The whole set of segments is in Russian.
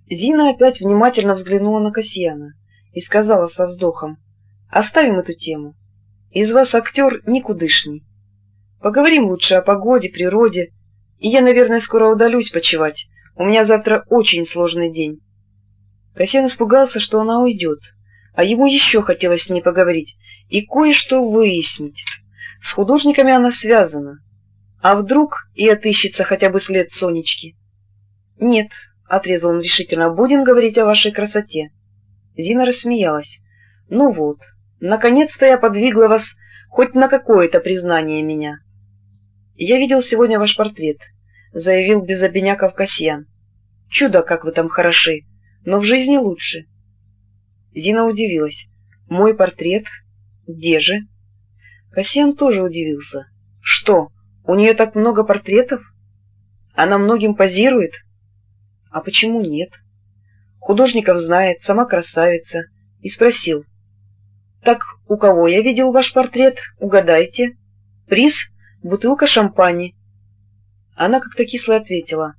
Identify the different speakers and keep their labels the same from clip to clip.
Speaker 1: Зина опять внимательно взглянула на Касьяна и сказала со вздохом: «Оставим эту тему. Из вас актер никудышний. Поговорим лучше о погоде, природе, и я, наверное, скоро удалюсь почевать. У меня завтра очень сложный день». Касьян испугался, что она уйдет, а ему еще хотелось с ней поговорить и кое-что выяснить. С художниками она связана. А вдруг и отыщется хотя бы след Сонечки? «Нет», — отрезал он решительно, — «будем говорить о вашей красоте». Зина рассмеялась. «Ну вот, наконец-то я подвигла вас хоть на какое-то признание меня». «Я видел сегодня ваш портрет», — заявил без обиняков Касьян. «Чудо, как вы там хороши, но в жизни лучше». Зина удивилась. «Мой портрет? Где же?» Касьян тоже удивился. «Что, у нее так много портретов? Она многим позирует?» «А почему нет? Художников знает, сама красавица». И спросил: «Так у кого я видел ваш портрет? Угадайте. Приз — бутылка шампани». Она как-то кисло ответила: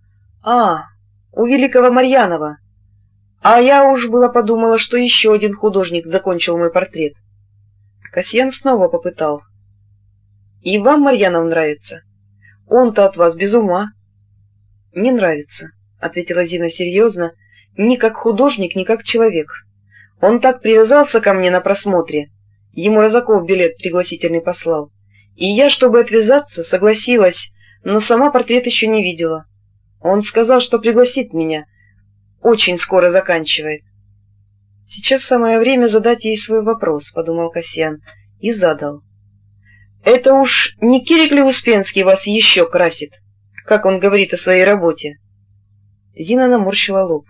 Speaker 1: у великого Марьянова. А я уж было подумала, что еще один художник закончил мой портрет». Касьян снова попытал: «И вам Марьянов нравится? Он-то от вас без ума». «Не нравится», — ответила Зина серьезно, — «ни как художник, ни как человек. Он так привязался ко мне на просмотре. Ему Розаков билет пригласительный послал. И я, чтобы отвязаться, согласилась, но сама портрет еще не видела. Он сказал, что пригласит меня. Очень скоро заканчивает». «Сейчас самое время задать ей свой вопрос», — подумал Касьян, и задал. «Это уж не Кирик ли Успенский вас еще красит, как он говорит о своей работе?» Зина наморщила лоб.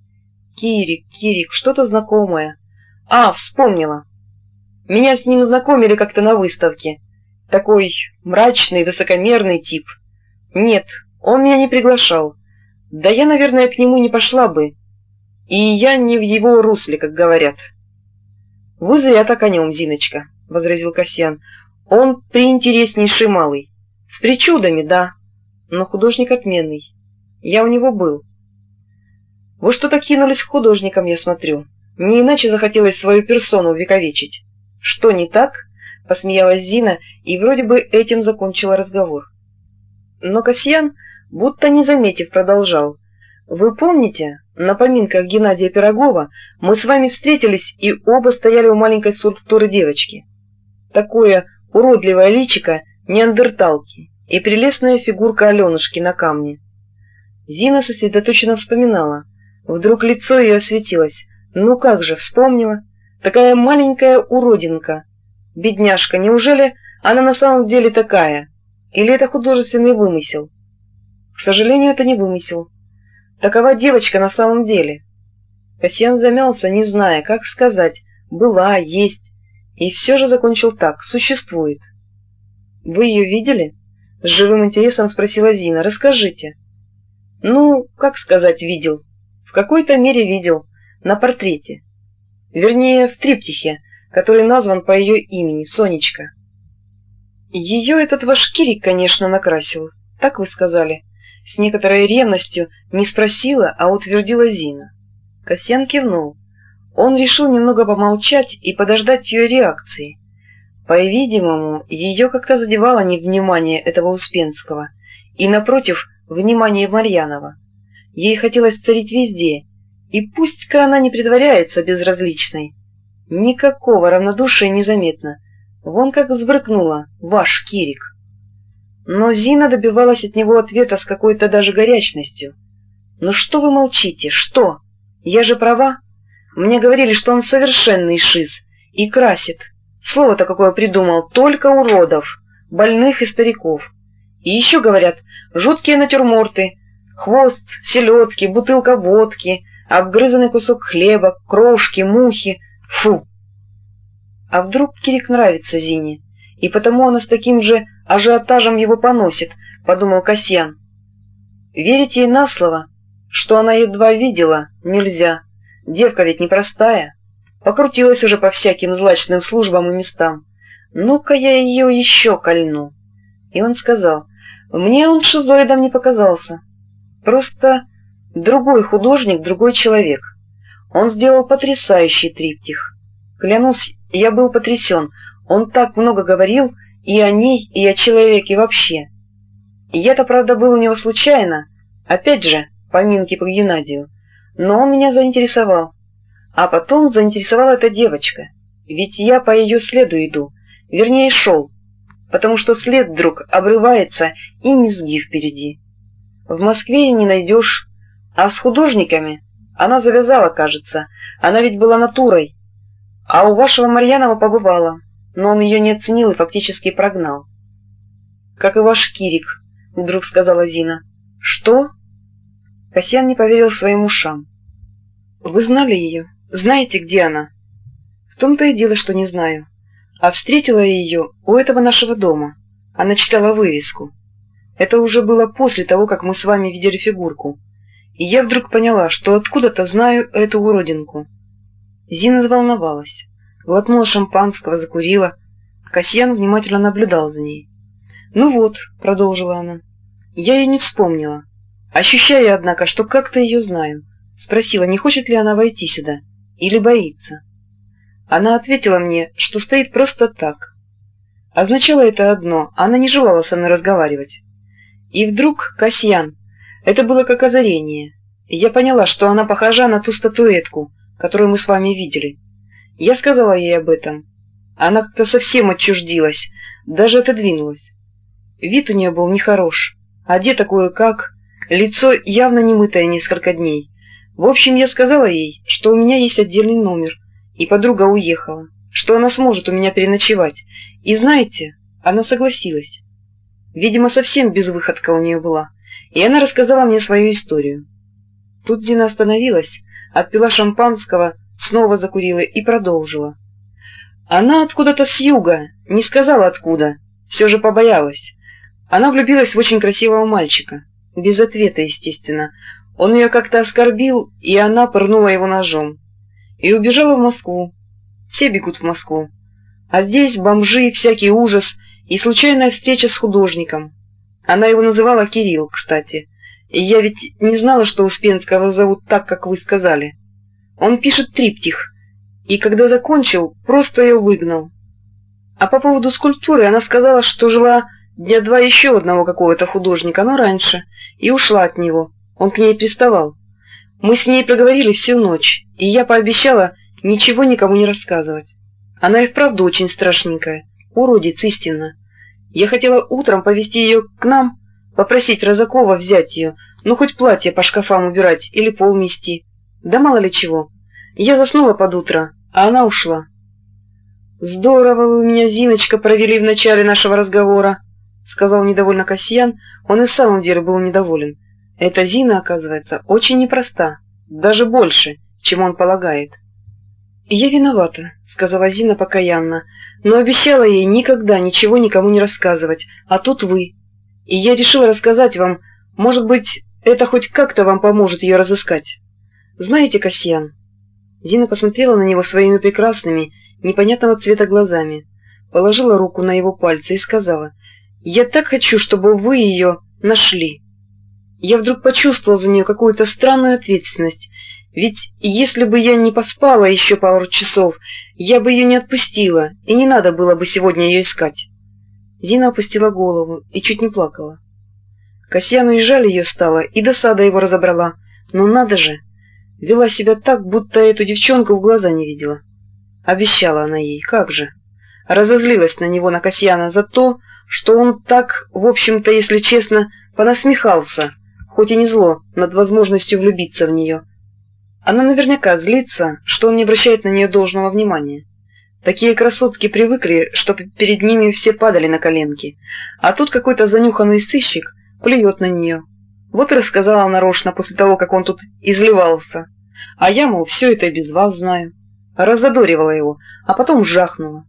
Speaker 1: «Кирик, что-то знакомое. Вспомнила. Меня с ним знакомили как-то на выставке. Такой мрачный, высокомерный тип. Нет, он меня не приглашал. Да я, наверное, к нему не пошла бы. И я не в его русле, как говорят». «Вы зря так о нем, Зиночка», — возразил Касьян. «Он приинтереснейший малый. С причудами, да, но художник отменный. Я у него был». «Вы что-то кинулись к художникам, я смотрю. Не иначе захотелось свою персону увековечить». «Что не так?» — посмеялась Зина, и вроде бы этим закончила разговор. Но Касьян, будто не заметив, продолжал: «Вы помните, на поминках Геннадия Пирогова мы с вами встретились и оба стояли у маленькой скульптуры девочки? Такое уродливое личико неандерталки и прелестная фигурка Аленушки на камне». Зина сосредоточенно вспоминала. Вдруг лицо ее осветилось. «Ну как же, вспомнила. Такая маленькая уродинка. Бедняжка, неужели она на самом деле такая? Или это художественный вымысел?» «К сожалению, это не вымысел. Такова девочка на самом деле». Касьян замялся, не зная, как сказать: «была, есть», и все же закончил так: «существует». «Вы ее видели?» — с живым интересом спросила Зина. «Расскажите». «Ну, как сказать, видел? В какой-то мере видел. На портрете. Вернее, в триптихе, который назван по ее имени, Сонечка». «Ее этот ваш Кирик, конечно, накрасил. Так вы сказали?» С некоторой ревностью не спросила, а утвердила Зина. Касьян кивнул. Он решил немного помолчать и подождать ее реакции. По-видимому, ее как-то задевало невнимание этого Успенского и, напротив, внимание Марьянова. Ей хотелось царить везде, и пусть-ка она не притворяется безразличной. Никакого равнодушия незаметно. Вон как взбрыкнула: «Ваш Кирик». Но Зина добивалась от него ответа с какой-то даже горячностью. «Ну что вы молчите? Что? Я же права? Мне говорили, что он совершенный шиз и красит. Слово-то какое придумал: только уродов, больных и стариков. И еще, говорят, жуткие натюрморты: хвост, селедки, бутылка водки, обгрызанный кусок хлеба, крошки, мухи. Фу!» А вдруг Кирик нравится Зине, и потому она с таким же ажиотажем его поносит, — подумал Касьян. Верить ей на слово, что она едва видела, нельзя. Девка ведь непростая. Покрутилась уже по всяким злачным службам и местам. Ну-ка я ее еще кольну. И он сказал: «Мне он шизоидом не показался. Просто Другой художник, другой человек. Он сделал потрясающий триптих. Клянусь, я был потрясен. Он так много говорил и о ней, и о человеке вообще. И я-то, правда, был у него случайно, опять же, поминки по Геннадию, но он меня заинтересовал. А потом заинтересовала эта девочка, ведь я по ее следу иду, вернее, шел, потому что след вдруг обрывается и низги впереди. В Москве ее не найдешь, а с художниками она завязала, кажется, она ведь была натурой. А у вашего Марьянова побывала, но он ее не оценил и фактически прогнал. — Как и ваш Кирик, — вдруг сказала Зина. — Что? Касьян не поверил своим ушам. — Вы знали ее? Знаете, где она? — В том-то и дело, что не знаю. А встретила я ее у этого нашего дома. Она читала вывеску. Это уже было после того, как мы с вами видели фигурку. И я вдруг поняла, что откуда-то знаю эту уродинку. Зина заволновалась, глотнула шампанского, закурила. Касьян внимательно наблюдал за ней. — Ну вот, — продолжила она, — я ее не вспомнила. Ощущая, однако, что как-то ее знаю, спросила, не хочет ли она войти сюда, или боится. Она ответила мне, что стоит просто так. Означало это одно — она не желала со мной разговаривать. И вдруг, Касьян, это было как озарение. Я поняла, что она похожа на ту статуэтку, которую мы с вами видели. Я сказала ей об этом. Она как-то совсем отчуждилась, даже отодвинулась. Вид у нее был нехорош, одета кое-как, лицо явно не мытое несколько дней. В общем, я сказала ей, что у меня есть отдельный номер, и подруга уехала, что она сможет у меня переночевать. И знаете, она согласилась. Видимо, совсем безвыходка у нее была, и она рассказала мне свою историю. Тут Зина остановилась, отпила шампанского, снова закурила и продолжила. Она откуда-то с юга, не сказала откуда, все же побоялась. Она влюбилась в очень красивого мальчика, без ответа, естественно. Он ее как-то оскорбил, и она пырнула его ножом. И убежала в Москву. Все бегут в Москву. А здесь бомжи, всякий ужас и случайная встреча с художником. Она его называла Кирилл, кстати. И я ведь не знала, что Успенского зовут так, как вы сказали. Он пишет триптих, и когда закончил, просто ее выгнал. А по поводу скульптуры она сказала, что жила дня два еще одного какого-то художника, но раньше, и ушла от него. Он к ней приставал. Мы с ней проговорили всю ночь, и я пообещала ничего никому не рассказывать. Она и вправду очень страшненькая, уродец истинно. Я хотела утром повезти ее к нам, попросить Розакова взять ее, ну хоть платье по шкафам убирать или пол мести. Да мало ли чего. Я заснула под утро, а она ушла. — Здорово вы меня, Зиночка, провели в начале нашего разговора, — сказал недовольно Касьян. Он и в самом деле был недоволен. Эта Зина, оказывается, очень непроста, даже больше, чем он полагает. — Я виновата, — сказала Зина покаянно, — но обещала ей никогда ничего никому не рассказывать, а тут вы. И я решила рассказать вам, может быть, это хоть как-то вам поможет ее разыскать. Знаете, Касьян... Зина посмотрела на него своими прекрасными, непонятного цвета глазами, положила руку на его пальцы и сказала: «Я так хочу, чтобы вы ее нашли». Я вдруг почувствовал за нее какую-то странную ответственность, ведь если бы я не поспала еще пару часов, я бы ее не отпустила, и не надо было бы сегодня ее искать. Зина опустила голову и чуть не плакала. Касьяну и жаль ее стало, и досада его разобрала, но надо же, вела себя так, будто эту девчонку в глаза не видела. Обещала она ей, как же. Разозлилась на него, на Касьяна, за то, что он так, в общем-то, если честно, понасмехался, хоть и не зло, над возможностью влюбиться в нее. Она наверняка злится, что он не обращает на нее должного внимания. Такие красотки привыкли, что перед ними все падали на коленки, а тут какой-то занюханный сыщик плюет на нее. Вот и рассказала нарочно после того, как он тут изливался. А я, мол, все это и без вас знаю. Раззадоривала его, а потом жахнула.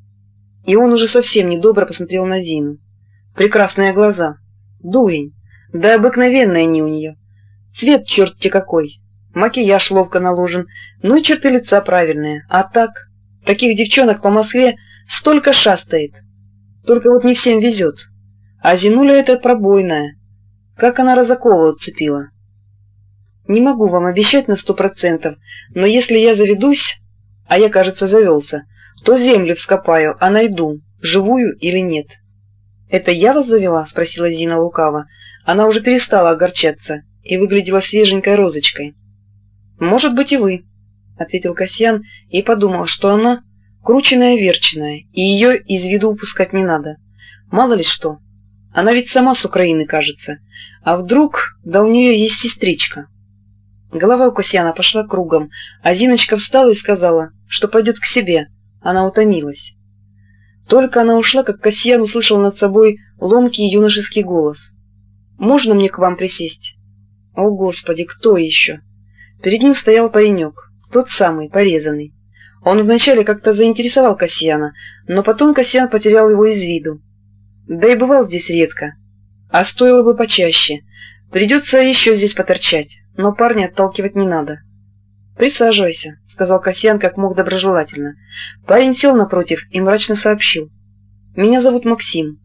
Speaker 1: И он уже совсем недобро посмотрел на Зину. Прекрасные глаза. Дурень. Да обыкновенные они у нее. Цвет черт-те какой. Макияж ловко наложен. Ну и черты лица правильные. А так, таких девчонок по Москве столько шастает. Только вот не всем везет. А Зинуля эта пробойная. Как она Розакова уцепила. Не могу вам обещать на 100%, но если я заведусь, а я, кажется, завелся, то землю вскопаю, а найду, живую или нет. — Это я вас завела? — спросила Зина лукаво. Она уже перестала огорчаться и выглядела свеженькой розочкой. — Может быть, и вы, — ответил Касьян и подумал, что она крученая-верченая, и ее из виду упускать не надо. Мало ли что. Она ведь сама с Украины, кажется. А вдруг, да у нее есть сестричка. Голова у Касьяна пошла кругом, а Зиночка встала и сказала, что пойдет к себе. Она утомилась. Только она ушла, как Касьян услышал над собой ломкий юношеский голос. «Можно мне к вам присесть?» О, Господи, кто еще? Перед ним стоял паренек, тот самый, порезанный. Он вначале как-то заинтересовал Касьяна, но потом Касьян потерял его из виду. Да и бывал здесь редко. А стоило бы почаще. Придется еще здесь поторчать, но парня отталкивать не надо. — Присаживайся, — сказал Касьян как мог доброжелательно. Парень сел напротив и мрачно сообщил. — Меня зовут Максим.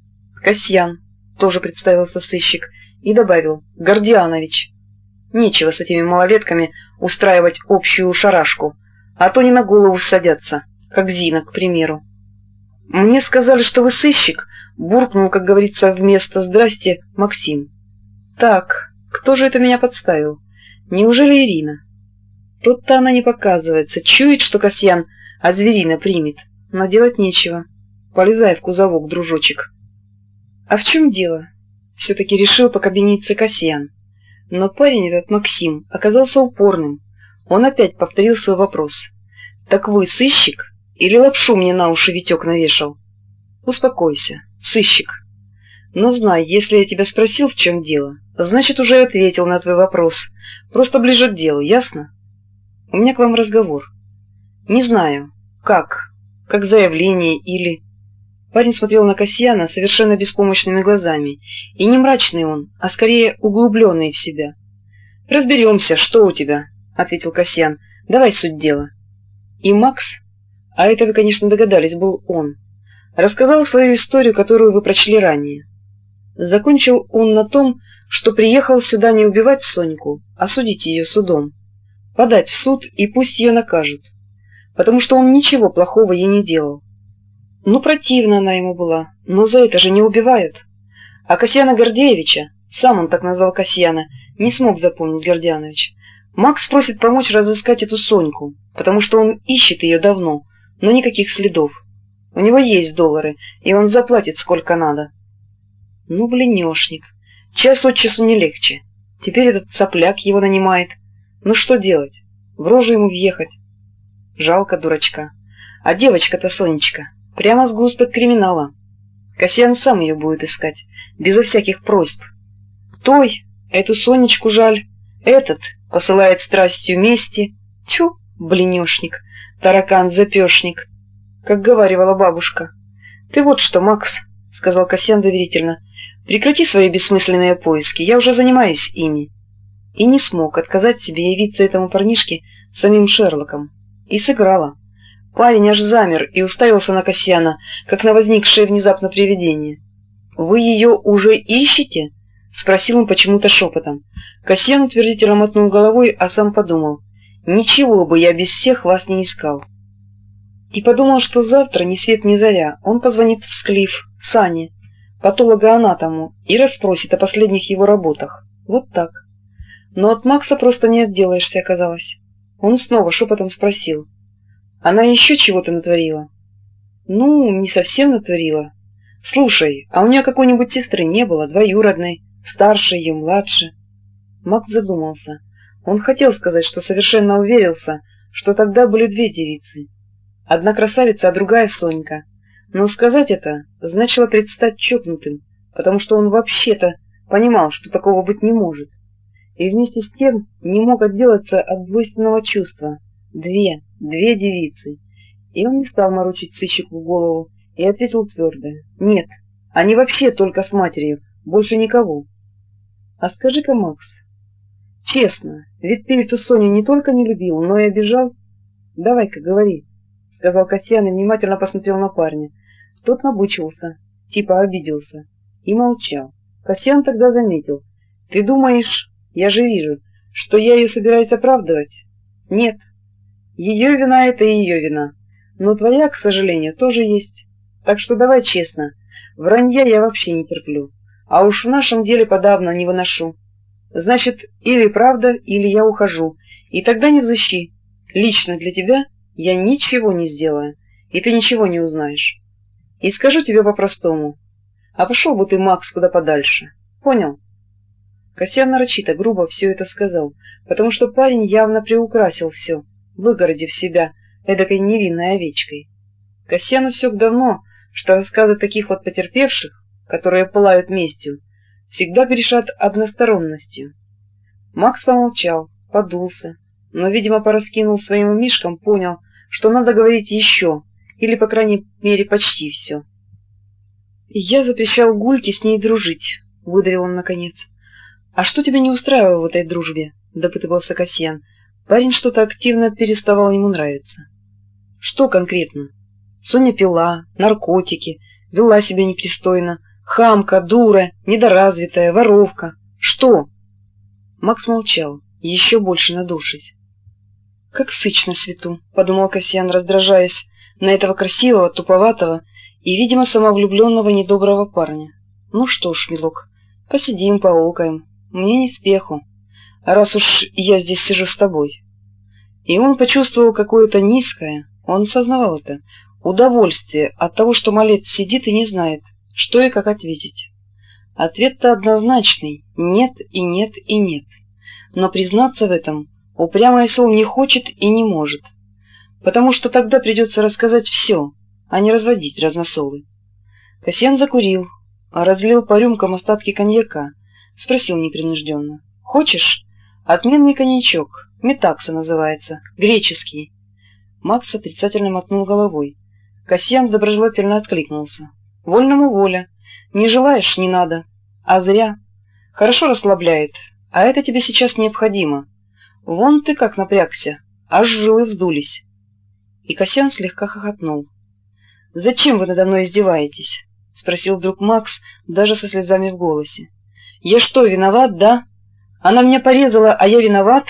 Speaker 1: — Касьян, — тоже представился сыщик и добавил. — Гордианович. Нечего с этими малолетками устраивать общую шарашку, а то не на голову садятся, как Зина, к примеру. — Мне сказали, что вы сыщик, — буркнул, как говорится, вместо «здрасте» Максим. — Так, кто же это меня подставил? Неужели Ирина? Тут-то она не показывается, чует, что Касьян зверина примет, но делать нечего. Полезай в кузовок, дружочек. — А в чем дело? — все-таки решил покабиниться Касьян. Но парень этот Максим оказался упорным. Он опять повторил свой вопрос. — Так вы сыщик? Или лапшу мне на уши Витек навешал? — Успокойся, сыщик. Но знай, если я тебя спросил, в чем дело, значит, уже ответил на твой вопрос. Просто ближе к делу, ясно? У меня к вам разговор. Не знаю, как заявление или... Парень смотрел на Касьяна совершенно беспомощными глазами, и не мрачный он, а скорее углубленный в себя. — Разберемся, что у тебя, — ответил Касьян. — Давай суть дела. И Макс, а это вы, конечно, догадались, был он, рассказал свою историю, которую вы прочли ранее. Закончил он на том, что приехал сюда не убивать Соньку, а судить ее судом. Подать в суд, и пусть ее накажут, потому что он ничего плохого ей не делал. Ну, противна она ему была, но за это же не убивают. А Касьяна Гордеевича, сам он так назвал Касьяна, не смог запомнить Гордианович. Макс просит помочь разыскать эту Соньку, потому что он ищет ее давно, но никаких следов. У него есть доллары, и он заплатит сколько надо. Ну, блинешник. Час от часу не легче. Теперь этот сопляк его нанимает. Ну, что делать? В рожу ему въехать. Жалко дурачка. А девочка-то Сонечка, прямо сгусток криминала. Касьян сам ее будет искать, безо всяких просьб. Той, эту Сонечку жаль, этот посылает страстью мести. Тьфу, блинешник, таракан-запешник, как говаривала бабушка. Ты вот что, Макс, — сказал Касьян доверительно, — прекрати свои бессмысленные поиски, я уже занимаюсь ими. И не смог отказать себе явиться этому парнишке самим Шерлоком. И сыграла. Парень аж замер и уставился на Касьяна, как на возникшее внезапно привидение. — Вы ее уже ищете? — спросил он почему-то шепотом. Касьян утвердительно мотнул головой, а сам подумал. — Ничего бы я без всех вас не искал. И подумал, что завтра, ни свет ни заря, он позвонит в Склиф, Сане, патологоанатому, и расспросит о последних его работах. Вот так. Но от Макса просто не отделаешься, оказалось. Он снова шепотом спросил. — Она еще чего-то натворила? — Ну, не совсем натворила. Слушай, а у нее какой-нибудь сестры не было, двоюродной, старше ее, младше? Макс задумался. Он хотел сказать, что совершенно уверился, что тогда были две девицы. Одна красавица, а другая Сонька. Но сказать это значило предстать чокнутым, потому что он вообще-то понимал, что такого быть не может. И вместе с тем не мог отделаться от двойственного чувства. Две девицы. И он не стал морочить сыщику голову и ответил твердо. Нет, они вообще только с матерью, больше никого. А скажи-ка, Макс, честно, ведь ты эту Соню не только не любил, но и обижал? Давай-ка говори, — сказал Касьян и внимательно посмотрел на парня. Тот набучился, типа обиделся, и молчал. Касьян тогда заметил. Ты думаешь... Я же вижу, Что я ее собираюсь оправдывать? Нет. Ее вина — это ее вина. Но твоя, к сожалению, тоже есть. Так что давай честно, вранья я вообще не терплю. А уж в нашем деле подавно не выношу. Значит, или правда, или я ухожу. И тогда не взыщи. Лично для тебя я ничего не сделаю, и ты ничего не узнаешь. И скажу тебе по-простому. А пошел бы ты, Макс, куда подальше. Понял? Касьян нарочито, грубо все это сказал, потому что парень явно приукрасил все, выгородив себя эдакой невинной овечкой. Касьян усек давно, что рассказы таких вот потерпевших, которые пылают местью, всегда грешат односторонностью. Макс помолчал, подулся, но, видимо, пораскинул своим мишкам, понял, что надо говорить еще, или, по крайней мере, почти все. «Я запрещал Гульке с ней дружить», — выдавил он наконец. «А что тебя не устраивало в этой дружбе?» — допытывался Касьян. Парень что-то активно переставал ему нравиться. «Что конкретно? Соня пила, наркотики, вела себя непристойно, хамка, дура, недоразвитая, воровка. Что?» Макс молчал, еще больше надувшись. «Как сыч на свету», — подумал Касьян, раздражаясь на этого красивого, туповатого и, видимо, самовлюбленного недоброго парня. «Ну что ж, милок, посидим, поокаем. Мне не спеху, раз уж я здесь сижу с тобой». И он почувствовал какое-то низкое, он осознавал это, удовольствие от того, что малец сидит и не знает, что и как ответить. Ответ-то однозначный — нет и нет и нет. Но признаться в этом упрямый осел не хочет и не может, потому что тогда придется рассказать все, а не разводить разносолы. Касьян закурил, разлил по рюмкам остатки коньяка, спросил непринужденно: «Хочешь? Отменный коньячок, метакса называется, греческий». Макс отрицательно мотнул головой. Касьян доброжелательно откликнулся: «Вольному воля. Не желаешь — не надо. А зря. Хорошо расслабляет, а это тебе сейчас необходимо. Вон ты как напрягся, аж жилы вздулись». И Касьян слегка хохотнул. «Зачем вы надо мной издеваетесь?» — спросил вдруг Макс, даже со слезами в голосе. «Я что, виноват, да? Она меня порезала, а я виноват?»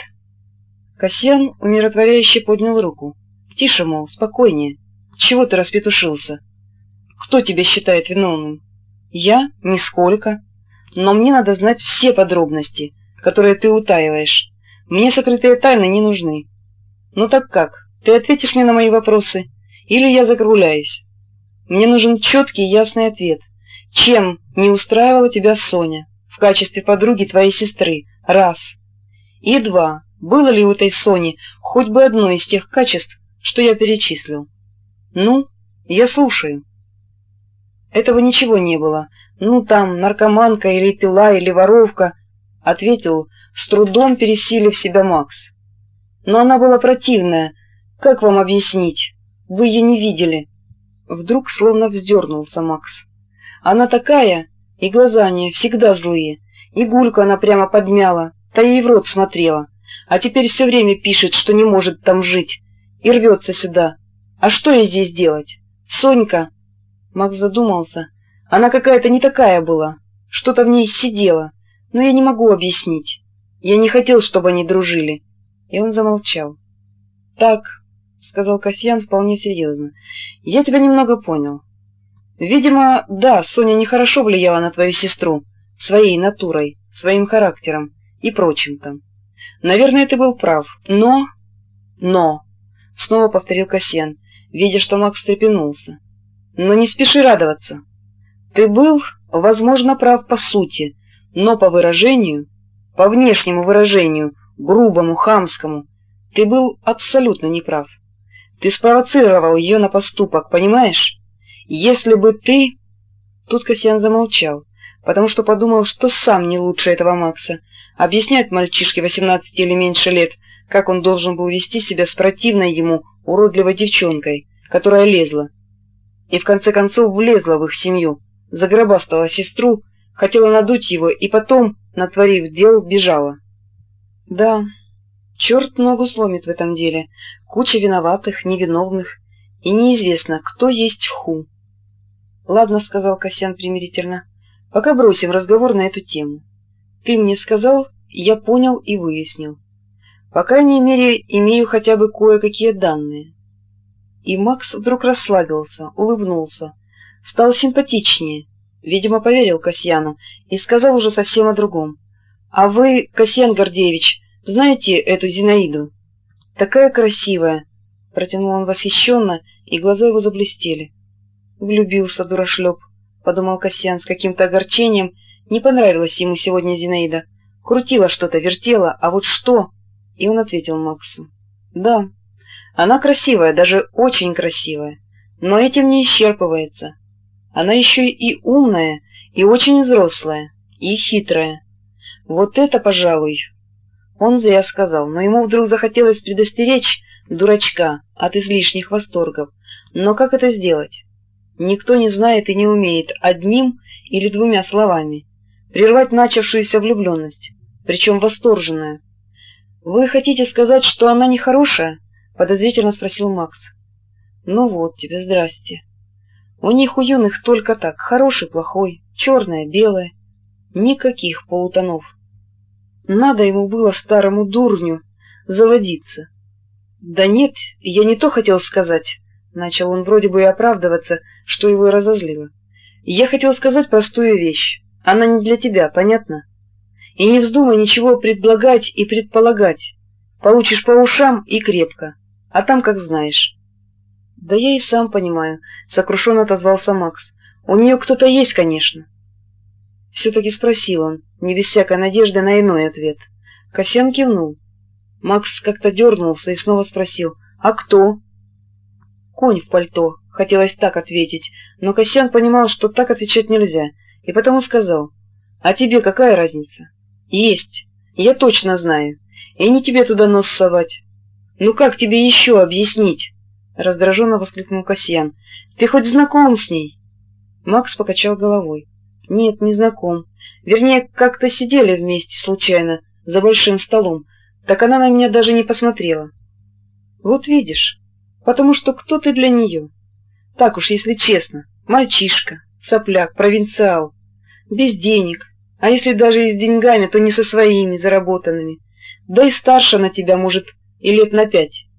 Speaker 1: Касьян умиротворяюще поднял руку. «Тише, мол, спокойнее. Чего ты распетушился? Кто тебя считает виновным?» «Я? Нисколько. Но мне надо знать все подробности, которые ты утаиваешь. Мне сокрытые тайны не нужны. Ну так как, ты ответишь мне на мои вопросы, или я закругляюсь? Мне нужен четкий и ясный ответ. Чем не устраивала тебя Соня в качестве подруги твоей сестры? Раз. И два. Было ли у этой Сони хоть бы одно из тех качеств, что я перечислил? Ну, я слушаю». «Этого ничего не было. Ну, там, наркоманка или пила, или воровка», — ответил, с трудом пересилив себя Макс. «Но она была противная. Как вам объяснить? Вы ее не видели». Вдруг словно вздернулся Макс. «Она такая, и глаза у нее всегда злые, и Гульку она прямо подмяла, та ей в рот смотрела, а теперь все время пишет, что не может там жить, и рвется сюда. А что ей здесь делать? Сонька...» Макс задумался. «Она какая-то не такая была, что-то в ней сидело, но я не могу объяснить. Я не хотел, чтобы они дружили». И он замолчал. «Так», — сказал Касьян вполне серьезно, — «я тебя немного понял. Видимо, да, Соня нехорошо влияла на твою сестру, своей натурой, своим характером и прочим там. Наверное, ты был прав, но...» Снова повторил Касьян, видя, что Макс встрепенулся. «Но не спеши радоваться. Ты был, возможно, прав по сути, но по выражению, по внешнему выражению, грубому, хамскому, ты был абсолютно неправ. Ты спровоцировал ее на поступок, понимаешь? Если бы ты...» Тут Касьян замолчал, потому что подумал, что сам не лучше этого Макса. Объяснять мальчишке 18 или меньше лет, как он должен был вести себя с противной ему уродливой девчонкой, которая лезла. И в конце концов влезла в их семью, загробастала сестру, хотела надуть его и потом, натворив дел, бежала. Да, черт ногу сломит в этом деле, куча виноватых, невиновных, и неизвестно, кто есть ху. «Ладно», — сказал Касьян примирительно, — «пока бросим разговор на эту тему. Ты мне сказал, Я понял и выяснил. По крайней мере, имею хотя бы кое-какие данные. И Макс вдруг расслабился, улыбнулся, стал симпатичнее, видимо, поверил Касьяну и сказал уже совсем о другом. «А вы, Касьян Гордеевич, знаете эту Зинаиду? Такая красивая!» — протянул он восхищенно, и глаза его заблестели. «Влюбился, дурашлеп», — подумал Касьян с каким-то огорчением. Не понравилась ему сегодня Зинаида. Крутила что-то, вертела, а вот что? И он ответил Максу. «Да, она красивая, даже очень красивая, но этим не исчерпывается. Она еще и умная, и очень взрослая, и хитрая. Вот это, пожалуй...» Он зря сказал, но ему вдруг захотелось предостеречь дурачка от излишних восторгов. Но как это сделать? Никто не знает и не умеет одним или двумя словами прервать начавшуюся влюбленность, причем восторженную. «Вы хотите сказать, что она нехорошая?» — подозрительно спросил Макс. «Ну вот тебе, здрасте. У них у юных только так, хороший, плохой, черное, белое. Никаких полутонов. Надо ему было старому дурню заводиться». «Да нет, я не то хотел сказать», — начал он вроде бы и оправдываться, что его и разозлило. «Я хотел сказать простую вещь. Она не для тебя, понятно? И не вздумай ничего предлагать и предполагать. Получишь по ушам и крепко, а там как знаешь». «Да я и сам понимаю», — сокрушенно отозвался Макс. «У нее кто-то есть, конечно». Все-таки спросил он, не без всякой надежды на иной ответ. Касьян кивнул. Макс как-то дернулся и снова спросил: «А кто?» «Конь в пальто», — хотелось так ответить, но Касьян понимал, что так отвечать нельзя, и потому сказал: «А тебе какая разница?» «Есть, я точно знаю, и не тебе туда нос совать». «Ну как тебе еще объяснить?» — раздраженно воскликнул Касьян. «Ты хоть знаком с ней?» Макс покачал головой. «Нет, не знаком. Вернее, как-то сидели вместе случайно за большим столом, так она на меня даже не посмотрела». «Вот видишь, потому что кто ты для нее? Так уж, если честно, мальчишка, сопляк, провинциал, без денег, а если даже и с деньгами, то не со своими заработанными, да и старше на тебя, может, и лет на 5.